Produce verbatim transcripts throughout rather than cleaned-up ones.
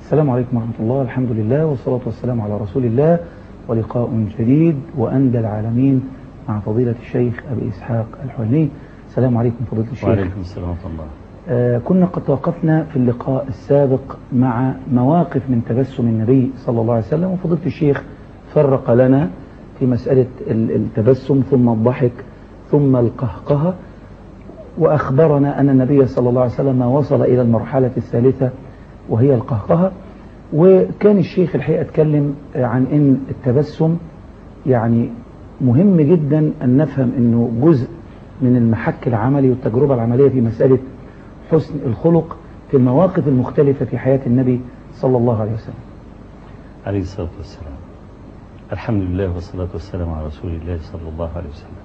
السلام عليكم ورحمة الله. الحمد لله والصلاة والسلام على رسول الله، ولقاء جديد وأندى العالمين مع فضيلة الشيخ أبي إسحاق الحويني. السلام عليكم فضيلة الشيخ. وعليكم السلام ورحمة الله. آه كنا قد توقفنا في اللقاء السابق مع مواقف من تبسم النبي صلى الله عليه وسلم، وفضيلة الشيخ فرق لنا في مسألة التبسم ثم الضحك ثم القهقهة، وأخبرنا أن النبي صلى الله عليه وسلم وصل إلى المرحلة الثالثة وهي القهقهة. وكان الشيخ الحقيقة اتكلم عن أن التبسم يعني مهم جدا أن نفهم أنه جزء من المحك العملي والتجربة العملية في مسألة حسن الخلق في المواقف المختلفة في حياة النبي صلى الله عليه وسلم عليه الصلاة والسلام. الحمد لله والصلاة والسلام على رسول الله صلى الله عليه وسلم.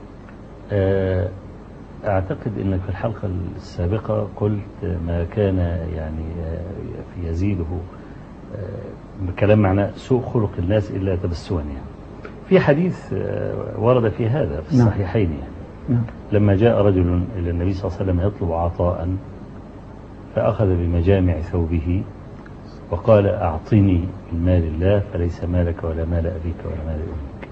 أعتقد أنك في الحلقة السابقة قلت ما كان يعني يزيده بكلام معناه سوء خلق الناس إلا تبسما، يعني في حديث ورد في هذا في الصحيحين، يعني نعم. لما جاء رجل إلى النبي صلى الله عليه وسلم يطلب عطاء فأخذ بمجامع ثوبه وقال أعطني من مال الله فليس مالك ولا مال أبيك ولا مال أمك.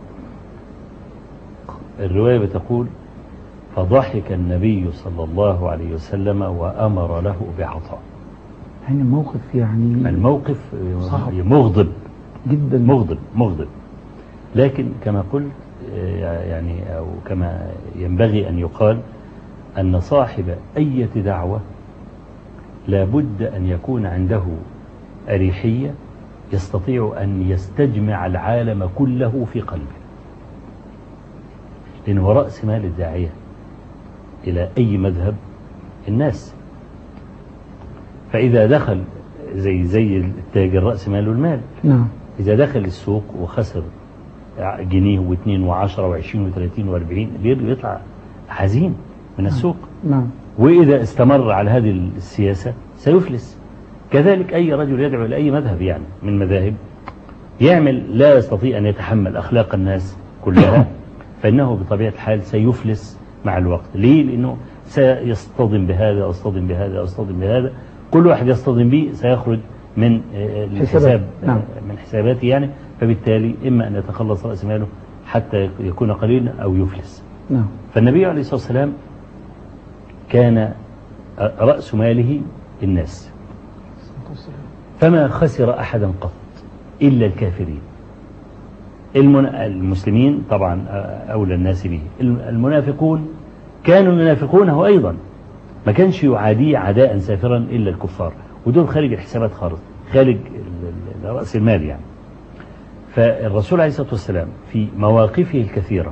الرواية بتقول فضحك النبي صلى الله عليه وسلم وأمر له بعطاء. يعني الموقف يعني الموقف صعب مغضب جدا، مغضب مغضب لكن كما قلت يعني أو كما ينبغي أن يقال أن صاحب أي دعوة لابد أن يكون عنده أريحية يستطيع أن يستجمع العالم كله في قلبه، لأن هو رأس مال الداعية إلى أي مذهب الناس. فإذا دخل زي زي التاجر رأس ماله المال، نعم. إذا دخل السوق وخسر جنيه واثنين وعشرة وعشرين وثلاثين واربعين بيطلع حزين من السوق، نعم. وإذا استمر على هذه السياسة سيفلس. كذلك أي رجل يدعو إلى أي مذهب يعني من المذاهب يعمل لا يستطيع أن يتحمل أخلاق الناس كلها فإنه بطبيعة الحال سيفلس مع الوقت. ليه؟ لأنه سيصطدم بهذا أو يصطدم بهذا أو يصطدم بهذا، كل واحد يصطدم به سيخرج من الحساب نعم. من حساباته يعني، فبالتالي إما أن يتخلص رأس ماله حتى يكون قليلا أو يفلس. نعم. فالنبي عليه الصلاة والسلام كان رأس ماله الناس، فما خسر أحدا قط إلا الكافرين. المسلمين طبعا أولى الناس به، المنافقون كانوا ينافقونه أيضا، ما كانش يعاديه عداء سافرا إلا الكفار، ودول خارج الحسابات خالص، خارج رأس المال يعني. فالرسول عليه الصلاة والسلام في مواقفه الكثيرة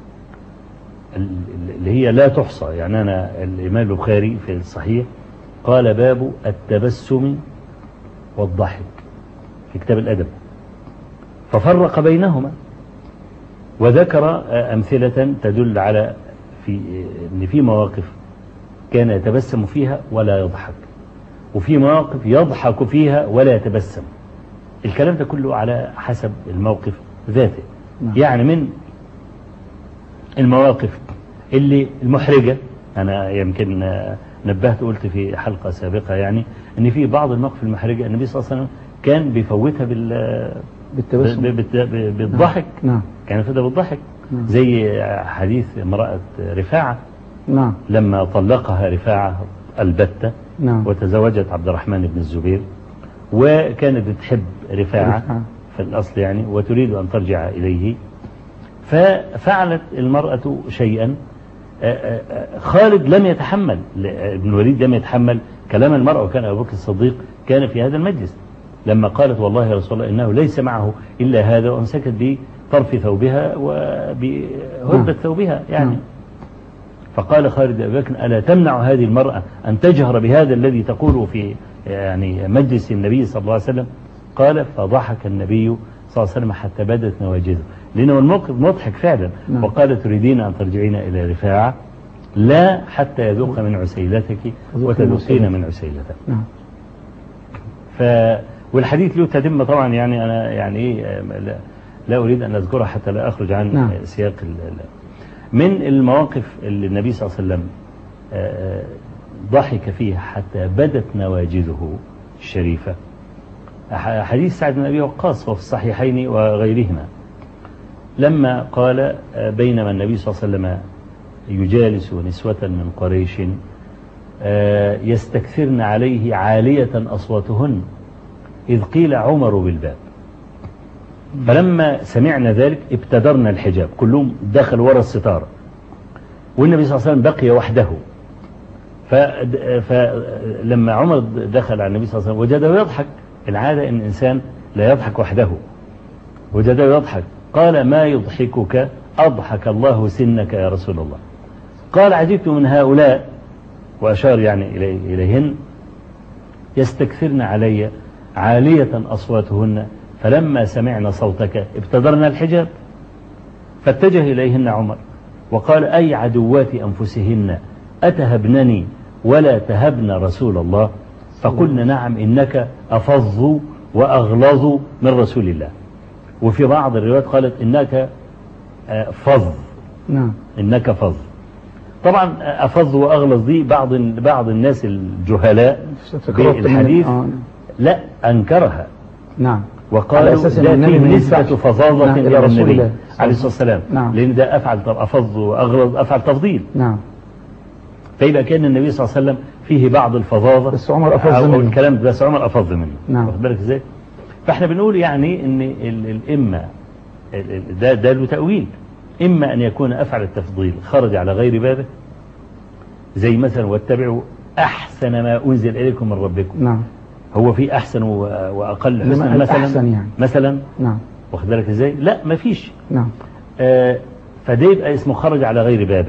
اللي هي لا تحصى، يعني أنا الإمام البخاري في الصحيح قال باب التبسم والضحك في كتاب الأدب، ففرق بينهما وذكر أمثلة تدل على في إن في مواقف كان يتبسم فيها ولا يضحك، وفي مواقف يضحك فيها ولا يتبسم. الكلام ده كله على حسب الموقف ذاته. نعم. يعني من المواقف اللي المحرجة، أنا يمكن نبهت قلت في حلقة سابقة يعني أن في بعض المواقف المحرجة النبي صلى الله عليه وسلم كان بيفوتها بال بالتبسم بالضحك. نعم. كان يفوتها بالضحك. نعم. زي حديث امرأة رفاعة. نعم. لما طلقها رفاعة البتة. نعم. وتزوجت عبد الرحمن بن الزبير، وكانت تحب رفاعة, رفاعة في الأصل يعني، وتريد أن ترجع إليه، ففعلت المرأة شيئا خالد لم يتحمل، ابن الوليد لم يتحمل كلام المرأة، وكان أبو بكر الصديق كان في هذا المجلس لما قالت والله يا رسول الله إنه ليس معه إلا هذا، وأمسكت بطرف ثوبها وهبة ثوبها يعني. فقال خالد أبو بكر ألا تمنع هذه المرأة أن تجهر بهذا الذي تقوله في يعني مجلس النبي صلى الله عليه وسلم؟ قال فضحك النبي صلى الله عليه وسلم حتى بدت نواجذه، لأنه الموقف مضحك فعلا. نعم. وقال تريدين أن ترجعين إلى رفاعة؟ لا حتى يذوق من عسيلتك وتذوقين من عسيلته. نعم. ف والحديث له تتمة طبعا، يعني أنا يعني إيه لا, لا أريد أن أذكرها حتى لا أخرج عن نعم. سياق من المواقف اللي النبي صلى الله عليه وسلم ضحك فيها حتى بدت نواجذه الشريفة. حديث سعد بن أبي وقاص وفي الصحيحين وغيرهما لما قال بينما النبي صلى الله عليه وسلم يجالس نسوة من قريش يستكثرن عليه عالية أصواتهن إذ قيل عمر بالباب، فلما سمعنا ذلك ابتدرنا الحجاب، كلهم دخل وراء الستارة، والنبي صلى الله عليه وسلم بقي وحده. فلما عمر دخل على النبي صلى الله عليه وسلم وجده يضحك، العادة أن الإنسان لا يضحك وحده، وجده يضحك، قال ما يضحكك؟ أضحك الله سنك يا رسول الله. قال عجبت من هؤلاء، وأشار يعني إليهن، يستكثرن علي عالية أصواتهن، فلما سمعنا صوتك ابتدرنا الحجاب. فاتجه إليهن عمر وقال أي عدوات أنفسهن أتهبنني ولا تهبن رسول الله؟ فقلنا نعم إنك أفظ وأغلظ من رسول الله. وفي بعض الروايات قالت إنك فظ، نعم إنك فظ. طبعا أفظ وأغلظ دي بعض بعض الناس الجهلاء بالحديث لا أنكرها، نعم، وقالوا ده فيه نسبة فظاظة نعم إلى النبي عليه الصلاة والسلام، نعم، لأن ده أفعل أفظ وأغلظ أفعل تفضيل، نعم. فإذا كان النبي صلى الله عليه وسلم فيه بعض الفظاظة بس عمر أفظ منه، الكلام بس عمر أفظ منه، نعم. واخد بالك إزاي؟ فإحنا بنقول يعني إن الإمة ده ده له تأويل، إما أن يكون أفعل التفضيل خرج على غير بابه، زي مثلا واتبعوا أحسن ما أنزل إليكم من ربكم، نعم، هو في أحسن وأقل حسنا مثلا أحسن يعني. مثلا نعم، واخد بالك إزاي؟ لا ما فيش، نعم. آه فده يبقى اسمه خرج على غير بابه،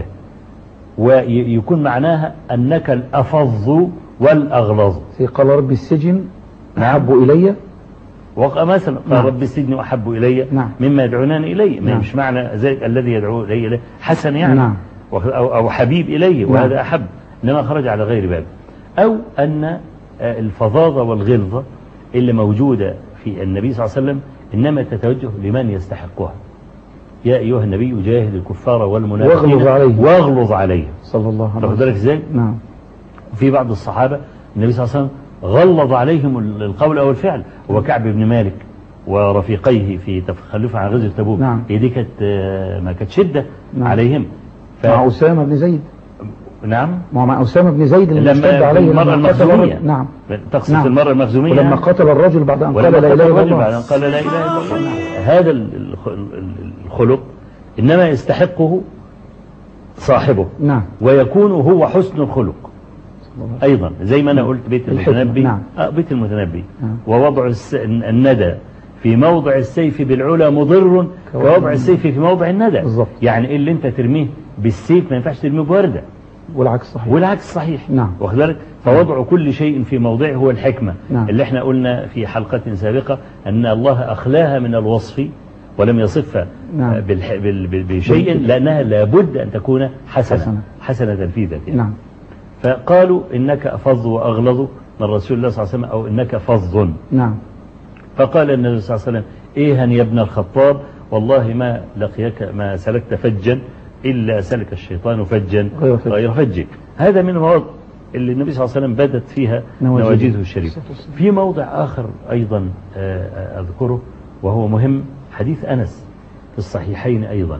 ويكون معناها أنك الأفظ والأغلظ. قال رب السجن أحب إلي، مثلا قال رب السجن أحب إلي نعم. مما يدعونان إليه، نعم. مش معنى ذلك الذي يدعو إليه حسن يعني، نعم. أو, أو حبيب إليه، وهذا نعم. أحب، إنما خرج على غير بابه. أو أن الفظاظة والغلظة اللي موجودة في النبي صلى الله عليه وسلم إنما تتوجه لمن يستحقها. يا أيها النبي جاهد الكفار والمنافقين واغلظ عليهم واغلظ عليهم صلى الله عليه وسلم. ازاي؟ نعم. في بعض الصحابة النبي صلى الله عليه وسلم غلظ عليهم القول أو الفعل، هو كعب بن مالك ورفيقيه في تخلفه عن غزوة تبوك، نعم. هي دي كانت ما كانت شدة نعم. عليهم. ف... مع أسامة بن زيد، نعم، مع أسامة بن زيد لما اشتد عليه المرأة المخزومية، نعم، تقصد نعم. المرأة المخزومية، ولما قتل الرجل بعد أن قال لا إله إلا الله، بعد أن قال لا إله إلا الله. هذا الخلق إنما يستحقه صاحبه، نعم، ويكون هو حسن الخلق أيضا، زي ما أنا قلت بيت المتنبي، نعم. آه بيت المتنبي نعم. ووضع الندى في موضع السيف بالعلا مضر كوضع السيف في موضع الندى، بالضبط. يعني اللي انت ترميه بالسيف ما ينفعش ترميه بوردة، والعكس صحيح، والعكس صحيح، نعم. واخد بالك؟ فوضع كل شيء في موضعه هو الحكمة، نعم. اللي احنا قلنا في حلقة سابقة أن الله أخلاها من الوصف ولم يصفها نعم. بشيء لأنها لابد أن تكون حسنة حسنة, حسنة في ذاتها، نعم. فقالوا إنك أفظ وأغلظ من رسول الله صلى الله عليه وسلم، أو إنك فظ، نعم. فقال النبي صلى الله عليه وسلم إيها يا ابن الخطاب والله ما لقيك ما سلكت فجا إلا سلك الشيطان فجا غير فجك. هذا من المواضع اللي النبي صلى الله عليه وسلم بدت فيها نواجذه الشريفة. في موضع آخر أيضا أذكره وهو مهم، حديث أنس في الصحيحين أيضا،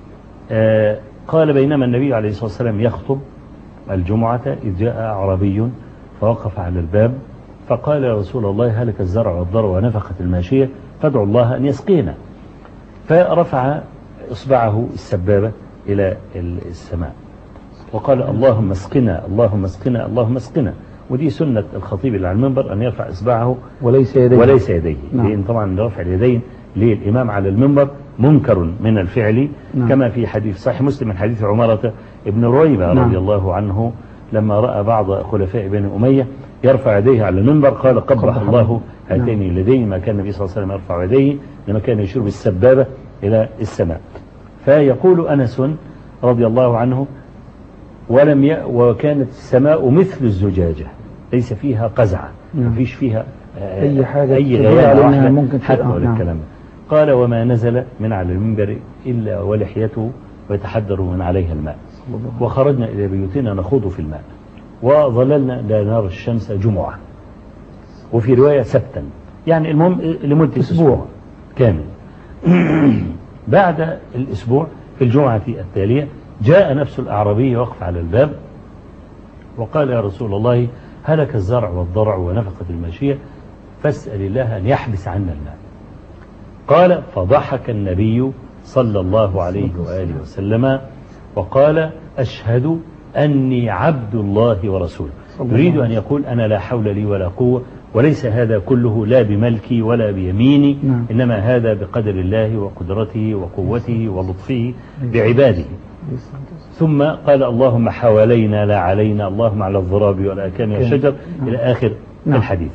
قال بينما النبي عليه الصلاة والسلام يخطب الجمعة إذ جاء أعرابي فوقف على الباب فقال يا رسول الله هلك الزرع والضرع ونفخت الماشية فادعوا الله أن يسقينا. فرفع إصبعه السبابة إلى السماء وقال اللهم اسقنا اللهم اسقنا اللهم اسقنا. ودي سنة الخطيب اللي على المنبر أن يرفع إصبعه وليس يديه, وليس يديه. نعم. لأن طبعا رفع اليدين للإمام على المنبر منكر من الفعل، نعم. كما في حديث صحيح مسلم من حديث عمرة ابن رويبة رضي نعم. الله عنه لما رأى بعض خلفاء بني أمية يرفع يديه على المنبر قال قبح الله هاتين اليدين، ما كان النبي صلى الله عليه وسلم يرفع يديه لما كان يشير بالسبابة إلى السماء. فيقول أنس رضي الله عنه ولم ي... وكانت السماء مثل الزجاجة ليس فيها قزعة، نعم. مفيش فيها أي حاجة أي غياب ممكن حتى ولا نعم. الكلام. قال وما نزل من على المنبر إلا ولحيته ويتحدر من عليها الماء، وخرجنا إلى بيوتنا نخوض في الماء وظللنا لا نرى الشمس جمعة، وفي رواية سبتا يعني المهم لمدة أسبوع كامل. بعد الأسبوع في الجمعة التالية جاء نفس الأعرابي وقف على الباب وقال يا رسول الله هلك الزرع والضرع ونفقت الماشية فاسأل الله أن يحبس عنا الماء. قال فضحك النبي صلى الله عليه وآله وسلم وقال أشهد أني عبد الله ورسوله. يريد أن يقول أنا لا حول لي ولا قوة، وليس هذا كله لا بملكي ولا بيميني، نعم. إنما هذا بقدر الله وقدرته وقوته ولطفه بعباده. ثم قال اللهم حوالينا لا علينا، اللهم على الضراب والأكام والشجر، نعم. إلى آخر نعم. الحديث.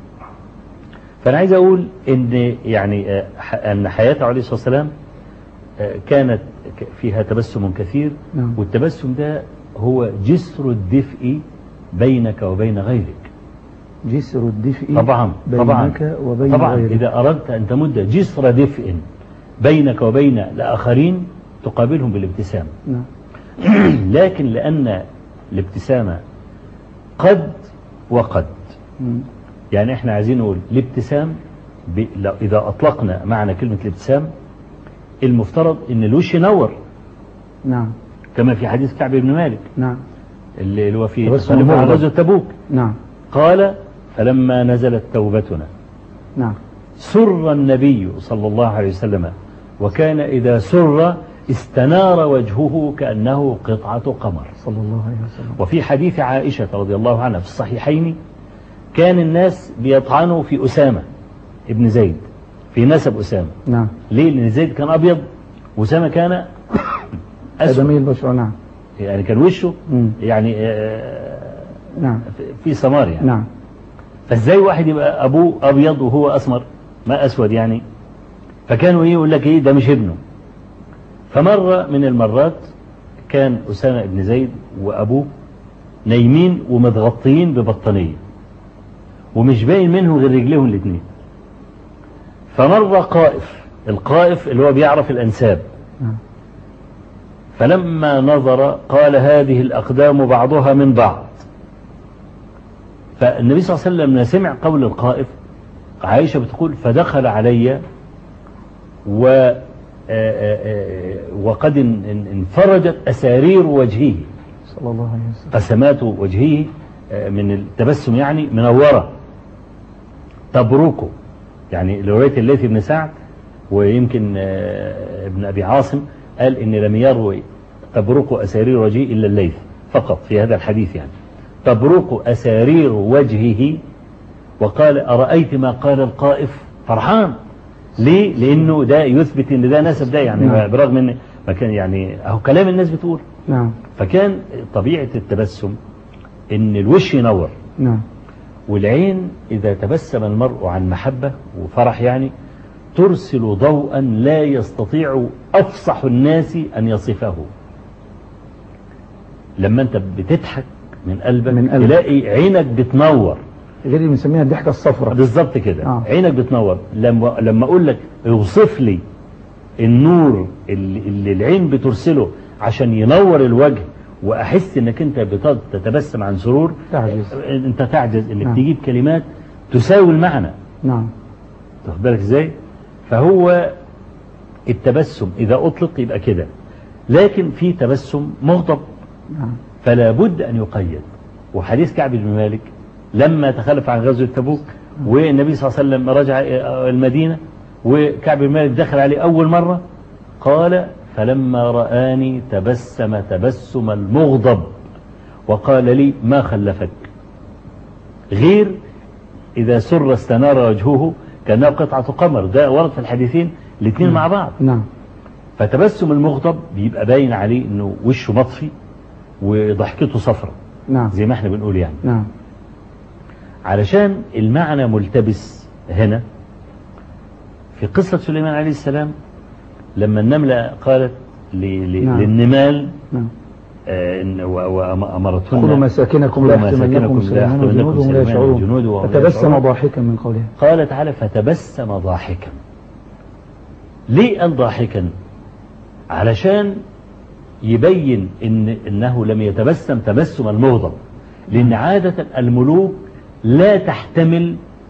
فأنا عايز أقول إن يعني أن حياته عليه الصلاة والسلام كانت فيها تبسم كثير، نعم. والتبسم ده هو جسر الدفء بينك وبين غيرك. جسر الدفء طبعا طبعا بينك وبين طبعا غيرك. إذا أردت أن تمد جسر دفء بينك وبين الآخرين تقابلهم بالابتسامة. نعم. لكن لأن الابتسامة قد وقد، مم. يعني احنا عايزين نقول الابتسام ب... إذا أطلقنا معنى كلمة الابتسام المفترض أن الوش ينور، نعم. كما في حديث كعب بن مالك نعم. اللي هو في تبسم تخلف عن المغضب. غزوة تبوك. نعم. قال فلما نزلت توبتنا نعم. سر النبي صلى الله عليه وسلم وكان إذا سر استنار وجهه كأنه قطعة قمر صلى الله عليه وسلم. وفي حديث عائشة رضي الله عنها في الصحيحين كان الناس بيطعنوا في أسامة ابن زيد في نسب أسامة. نعم. ليه؟ لأن زيد كان أبيض وأسامة كان أسود، آدمي البشر. نعم. يعني كان وشه مم. يعني آه نعم. في سمار يعني. نعم. فازاي واحد يبقى أبوه أبيض وهو أسمر ما أسود يعني؟ فكانوا يقول لك إيه ده مش ابنه. فمرة من المرات كان أسامة بن زيد وأبوه نايمين ومتغطيين ببطانية ومش باين منهم غير رجليهم الاثنين. فمر قائف، القائف اللي هو بيعرف الأنساب، نعم. فلما نظر قال هذه الأقدام بعضها من بعض. فالنبي صلى الله عليه وسلم لما سمع قول القائف، عائشة بتقول فدخل علي و وقد انفرجت أسارير وجهه، صلى الله عليه وسلم، قسمات وجهه من التبسم يعني منورة تبرقه. يعني رواية الليث بن سعد ويمكن ابن أبي عاصم قال إن لم يروي تبرق أسارير وجهه إلا الليث فقط في هذا الحديث، يعني تبرق أسارير وجهه. وقال أرأيت ما قال القائف؟ فرحان ليه؟ لأنه ده يثبت إن ده نسب ده، يعني نعم. برغم إن ما كان يعني أهو كلام الناس بتقول. نعم. فكان طبيعة التبسم إن الوش ينور، نعم. والعين إذا تبسم المرء عن محبة وفرح يعني ترسل ضوءا لا يستطيع أفصح الناس أن يصفه. لما أنت بتضحك من قلبك من قلبك. تلاقي عينك بتنور، غير اللي بنسميها الضحكة الصفراء. بالظبط كده. آه. عينك بتنور. لما لما أقول لك اوصف لي النور اللي, اللي العين بترسله عشان ينور الوجه وأحس إنك أنت بتتبسم عن سرور، تعجز. أنت تعجز إنك نعم. تجيب كلمات تساوي المعنى. نعم. تاخد بالك إزاي؟ فهو التبسم إذا أطلق يبقى كده، لكن في تبسم مغضب. نعم. فلا بد أن يقيد. وحديث كعب بن مالك لما تخلف عن غزوة تبوك والنبي صلى الله عليه وسلم رجع المدينة وكعب بن مالك دخل عليه أول مرة، قال فلما رآني تبسم تبسم المغضب وقال لي ما خلفك، غير إذا سر استنار وجهه كأنه قطعة قمر. ده ورد في الحديثين الاثنين مع بعض. نعم. فتبسم المغضب بيبقى باين عليه انه وشه مطفي وضحكته صفرة، نعم. زي ما احنا بنقول يعني. نعم. علشان المعنى ملتبس هنا في قصة سليمان عليه السلام لما النملة قالت ل... ل... نعم. للنمال نعم. آه وأمرتهن خذوا مساكنكم لا يحتملنكم سليمان وجنودهم لا يشعرون فتبسم ضاحكا من قولها. قال تعالى فتبسم ضاحكا. ليه قال ضاحكا؟ علشان يبين إن إنه لم يتبسم تبسم المغضب، لأن عادة الملوك لا تحتمل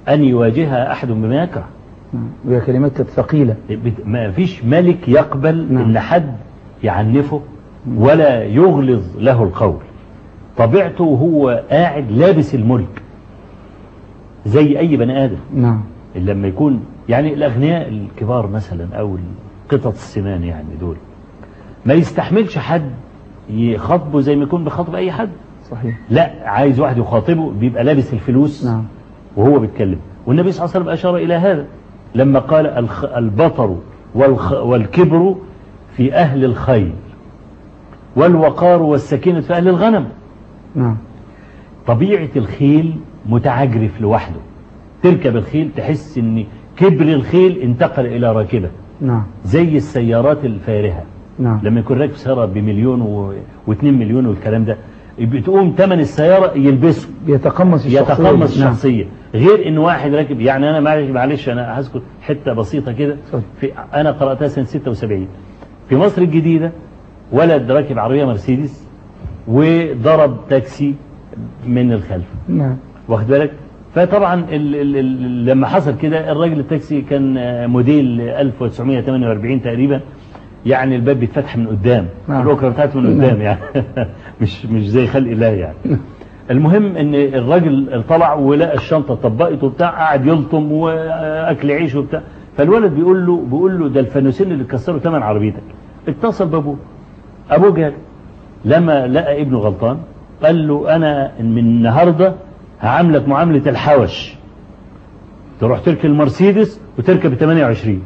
أن يواجهها أحد بما يكره. وهي كلمات كانت ثقيلة. ما فيش ملك يقبل نعم. إن حد يعنفه ولا يغلظ له القول. طبيعته هو قاعد لابس الملك زي أي بني آدم. نعم. لما يكون يعني الأغنياء الكبار مثلا أو قطط السمان يعني دول ما يستحملش حد يخاطبه زي ما يكون بيخاطب أي حد. صحيح. لا، عايز واحد يخاطبه بيبقى لابس الفلوس. نعم. وهو بيتكلم. والنبي صلى الله عليه وسلم أشار إلى هذا لما قال البطر والخ والكبر في أهل الخيل والوقار والسكينة في أهل الغنم. نعم. طبيعة الخيل متعجرف لوحده، تركب الخيل تحس ان كبر الخيل انتقل الى راكبه. نعم. زي السيارات الفارهة. نعم. لما يكون راكب سيارة بمليون و... واثنين مليون والكلام ده بتقوم ثمن السيارة يلبسه يتقمص الشخصية. يتقمص الشخصية. نعم. غير ان واحد راكب يعني انا معلش معلش انا هذكر حتة بسيطة كده في انا قرأتها سنة ستة وسبعين في مصر الجديدة. ولد راكب عربية مرسيدس وضرب تاكسي من الخلف. نعم. واخد بالك. فطبعا ال ال ال لما حصل كده الراجل التاكسي كان موديل ألف وتسعمائة وثمانية وأربعين تقريبا، يعني الباب بيتفتح من قدام. نعم. الأوكرة بتاعته من قدام. نعم. يعني مش مش زي خلق الله يعني. المهم ان الراجل طلع ولقى الشنطة طبقت وبتاع، قاعد يلطم واكل عيش وبتاع. فالولد بيقول له بيقول له ده الفانوسين اللي كسروا ثمن عربيتك. اتصل بابوه. ابوه جال لما لقى ابنه غلطان قال له انا من النهارده هعاملك معاملة الحوش، تروح تركب المرسيدس وتركب ال ثمانية وعشرين.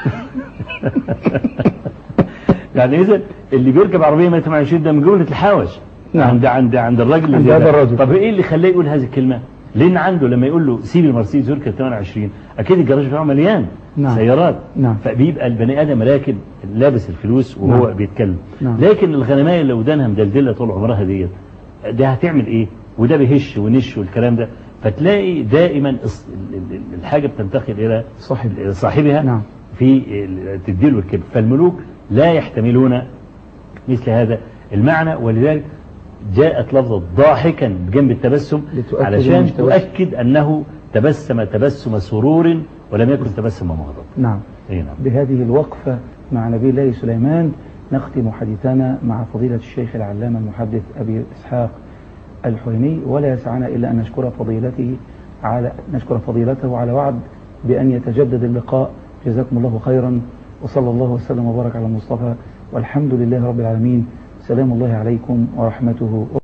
يعني اذا اللي بيركب عربية مية وثمانية وعشرين ده من جملة الحوش. نعم. عند عند عند الراجل عند هذا الرجل. طب ايه اللي خلاه يقول هذه الكلمة؟ لان عنده لما يقول له سيب المرسيدس ويركب ثمانية وعشرين اكيد الجراج بتاعه مليان. نعم. سيارات. نعم. فبيبقى البني ادم راكب لابس الفلوس وهو نعم. بيتكلم. نعم. لكن الغنمايه اللي ودانها مدلدله طول عمرها ديت ده هتعمل ايه؟ وده بيهش ونش والكلام ده. فتلاقي دائما الحاجة بتنتقل إلى صاحب صاحبها. نعم. في تديله الكبر. فالملوك لا يحتملون مثل هذا المعنى، ولذلك جاءت لفظة ضاحكا بجنب التبسم علشان تؤكد أنه تبسم تبسم سرور ولم يكن تبسم مغضب. نعم. نعم. بهذه الوقفة مع نبي الله سليمان نختم حديثنا مع فضيلة الشيخ العلامة المحدث أبي إسحاق الحويني، ولا يسعنا إلا أن نشكر فضيلته على نشكر فضيلته على وعد بأن يتجدد اللقاء. جزاكم الله خيرا، وصلى الله وسلم وبارك على المصطفى، والحمد لله رب العالمين. سلام الله عليكم ورحمته وبركاته.